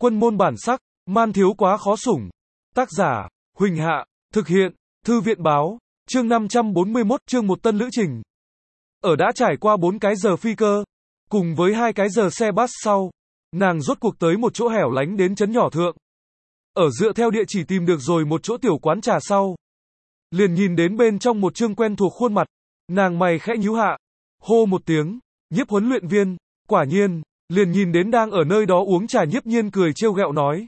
Quân môn bản sắc, man thiếu quá khó sủng. Tác giả, Huỳnh Hạ, thực hiện, Thư viện báo, chương 541, chương một tân lữ trình. Ở đã trải qua 4 cái giờ phi cơ, cùng với 2 cái giờ xe bus sau, nàng rốt cuộc tới một chỗ hẻo lánh đến trấn nhỏ thượng. Ở dựa theo địa chỉ tìm được rồi một chỗ tiểu quán trà sau, liền nhìn đến bên trong một trương quen thuộc khuôn mặt, nàng mày khẽ nhíu hạ, hô một tiếng, Nhiếp huấn luyện viên, quả nhiên, liền nhìn đến đang ở nơi đó uống trà Nhiếp Nhiên cười trêu ghẹo nói.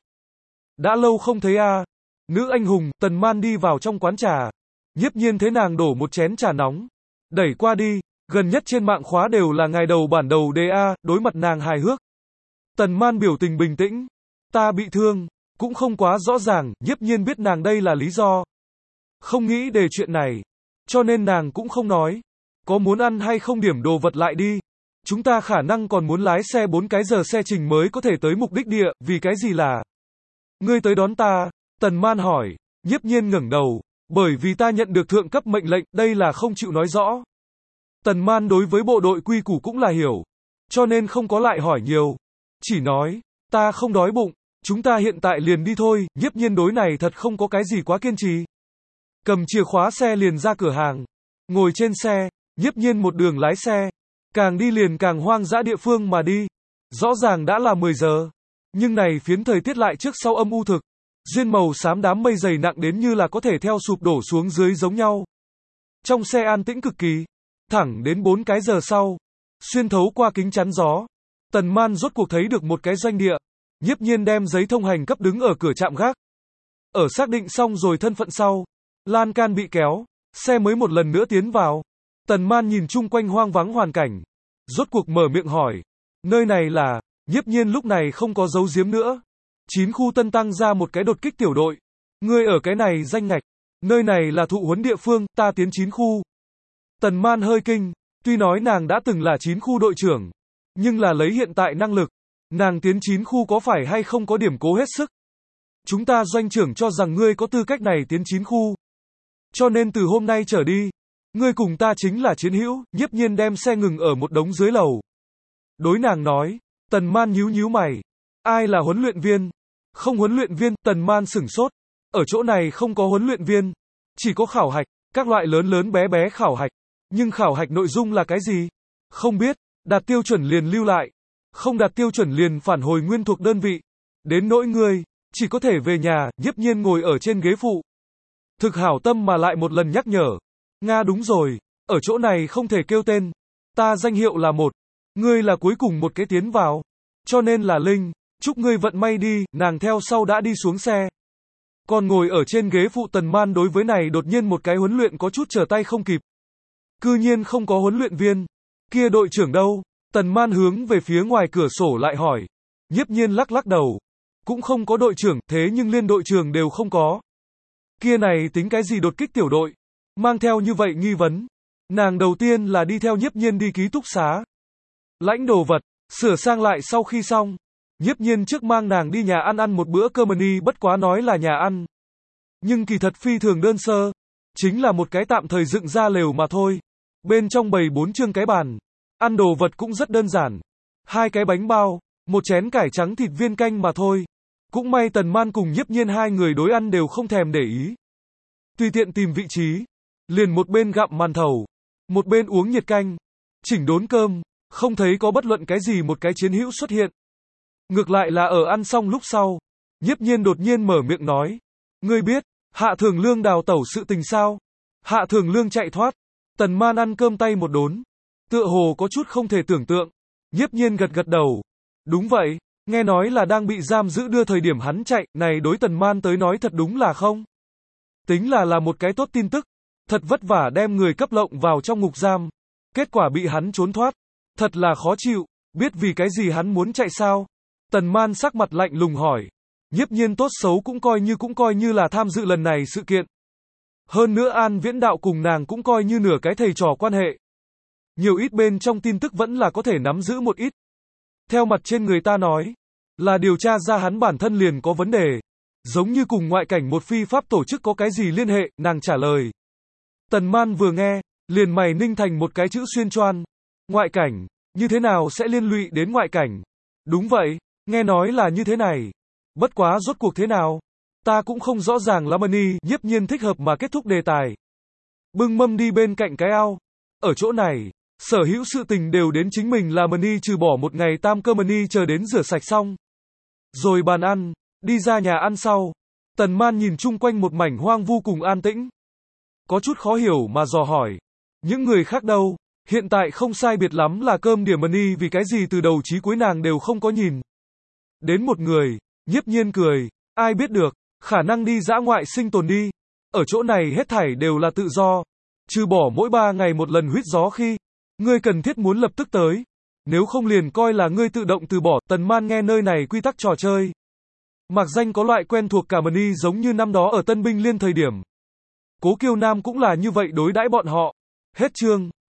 Đã lâu không thấy a, nữ anh hùng. Tần Man đi vào trong quán trà, Nhiếp Nhiên thấy nàng đổ một chén trà nóng, đẩy qua đi, gần nhất trên mạng khóa đều là ngày đầu bản đầu đề a, đối mặt nàng hài hước. Tần Man biểu tình bình tĩnh, ta bị thương, cũng không quá rõ ràng. Nhiếp Nhiên biết nàng đây là lý do, không nghĩ đề chuyện này, cho nên nàng cũng không nói. Có muốn ăn hay không điểm đồ vật lại đi. Chúng ta khả năng còn muốn lái xe 4 cái giờ xe trình mới có thể tới mục đích địa, vì cái gì là ngươi tới đón ta? Tần Man hỏi. Nhiếp Nhiên ngẩng đầu, bởi vì ta nhận được thượng cấp mệnh lệnh, đây là không chịu nói rõ. Tần Man đối với bộ đội quy củ cũng là hiểu, cho nên không có lại hỏi nhiều, chỉ nói, ta không đói bụng, chúng ta hiện tại liền đi thôi. Nhiếp Nhiên đối này thật không có cái gì quá kiên trì, cầm chìa khóa xe liền ra cửa hàng, ngồi trên xe, Nhiếp Nhiên một đường lái xe, càng đi liền càng hoang dã địa phương mà đi. Rõ ràng đã là 10 giờ, nhưng này phiến thời tiết lại trước sau âm u thực, duyên màu xám đám mây dày nặng đến như là có thể theo sụp đổ xuống dưới giống nhau. Trong xe an tĩnh cực kỳ, thẳng đến 4 cái giờ sau, xuyên thấu qua kính chắn gió, Tần Man rốt cuộc thấy được một cái doanh địa. Nhiếp Nhiên đem giấy thông hành cấp đứng ở cửa trạm gác. Ở xác định xong rồi thân phận sau, lan can bị kéo, xe mới một lần nữa tiến vào. Tần Man nhìn chung quanh hoang vắng hoàn cảnh, rốt cuộc mở miệng hỏi, nơi này là? Nhiếp Nhiên lúc này không có giấu giếm nữa. 9 khu tân tăng ra một cái đột kích tiểu đội. Ngươi ở cái này danh ngạch, nơi này là thụ huấn địa phương, ta tiến 9 khu. Tần Man hơi kinh, tuy nói nàng đã từng là 9 khu đội trưởng, nhưng là lấy hiện tại năng lực, nàng tiến 9 khu có phải hay không có điểm cố hết sức. Chúng ta doanh trưởng cho rằng ngươi có tư cách này tiến 9 khu. Cho nên từ hôm nay trở đi, ngươi cùng ta chính là chiến hữu. Nhiếp Nhiên đem xe ngừng ở một đống dưới lầu, đối nàng nói. Tần Man nhíu nhíu mày, ai là huấn luyện viên? Không huấn luyện viên. Tần Man sửng sốt, ở chỗ này không có huấn luyện viên, chỉ có khảo hạch, các loại lớn lớn bé bé khảo hạch. Nhưng khảo hạch nội dung là cái gì? Không biết, đạt tiêu chuẩn liền lưu lại, không đạt tiêu chuẩn liền phản hồi nguyên thuộc đơn vị. Đến nỗi ngươi, chỉ có thể về nhà. Nhiếp Nhiên ngồi ở trên ghế phụ, thực hảo tâm mà lại một lần nhắc nhở. Nga đúng rồi, ở chỗ này không thể kêu tên, ta danh hiệu là một, ngươi là cuối cùng một cái tiến vào, cho nên là Linh, chúc ngươi vận may đi. Nàng theo sau đã đi xuống xe, còn ngồi ở trên ghế phụ. Tần Man đối với này đột nhiên một cái huấn luyện có chút trở tay không kịp. Cư nhiên không có huấn luyện viên, kia đội trưởng đâu? Tần Man hướng về phía ngoài cửa sổ lại hỏi. Nhiếp Nhiên lắc lắc đầu, cũng không có đội trưởng, thế nhưng liên đội trưởng đều không có. Kia này tính cái gì đột kích tiểu đội? Mang theo như vậy nghi vấn, nàng đầu tiên là đi theo Nhiếp Nhiên đi ký túc xá, lãnh đồ vật, sửa sang lại. Sau khi xong, Nhiếp Nhiên trước mang nàng đi nhà ăn một bữa cơm mini, bất quá nói là nhà ăn, nhưng kỳ thật phi thường đơn sơ, chính là một cái tạm thời dựng ra lều mà thôi. Bên trong bày 4 chương cái bàn, ăn đồ vật cũng rất đơn giản, 2 cái bánh bao, một chén cải trắng thịt viên canh mà thôi. Cũng may Tần Man cùng Nhiếp Nhiên hai người đối ăn đều không thèm để ý, tùy tiện tìm vị trí, liền một bên gặm màn thầu, một bên uống nhiệt canh, chỉnh đốn cơm, không thấy có bất luận cái gì một cái chiến hữu xuất hiện. Ngược lại là ở ăn xong lúc sau, Nhiếp Nhiên đột nhiên mở miệng nói, ngươi biết Hạ Thường Lương đào tẩu sự tình sao? Hạ Thường Lương chạy thoát. Tần Man ăn cơm tay một đốn, tựa hồ có chút không thể tưởng tượng. Nhiếp Nhiên gật gật đầu, đúng vậy, nghe nói là đang bị giam giữ đưa thời điểm hắn chạy. Này đối Tần Man tới nói thật đúng là không tính là một cái tốt tin tức. Thật vất vả đem người cấp lộng vào trong ngục giam, kết quả bị hắn trốn thoát, thật là khó chịu. Biết vì cái gì hắn muốn chạy sao? Tần Man sắc mặt lạnh lùng hỏi. Nhiếp Nhiên tốt xấu cũng coi như là tham dự lần này sự kiện. Hơn nữa An Viễn Đạo cùng nàng cũng coi như nửa cái thầy trò quan hệ, nhiều ít bên trong tin tức vẫn là có thể nắm giữ một ít. Theo mặt trên người ta nói, là điều tra ra hắn bản thân liền có vấn đề, giống như cùng ngoại cảnh một phi pháp tổ chức có cái gì liên hệ. Nàng trả lời. Tần Man vừa nghe, liền mày ninh thành một cái chữ xuyên choan. Ngoại cảnh, như thế nào sẽ liên lụy đến ngoại cảnh? Đúng vậy, nghe nói là như thế này. Bất quá rốt cuộc thế nào? Ta cũng không rõ ràng lắm. Nhiếp Nhiên thích hợp mà kết thúc đề tài. Bưng mâm đi bên cạnh cái ao. Ở chỗ này, sở hữu sự tình đều đến chính mình làm trừ bỏ một ngày tam cơm chờ đến rửa sạch xong. Rồi bàn ăn, đi ra nhà ăn sau. Tần Man nhìn chung quanh một mảnh hoang vu cùng an tĩnh. Có chút khó hiểu mà dò hỏi. Những người khác đâu? Hiện tại không sai biệt lắm là cơm điểm vì cái gì từ đầu chí cuối nàng đều không có nhìn. Đến một người, Nhiếp Nhiên cười. Ai biết được, khả năng đi dã ngoại sinh tồn đi. Ở chỗ này hết thảy đều là tự do. Trừ bỏ mỗi 3 ngày một lần huýt gió khi ngươi cần thiết muốn lập tức tới. Nếu không liền coi là ngươi tự động từ bỏ. Tần Man nghe nơi này quy tắc trò chơi. Mạc danh có loại quen thuộc cả giống như năm đó ở Tân Binh Liên thời điểm. Cố Kiêu Nam cũng là như vậy đối đãi bọn họ. Hết chương.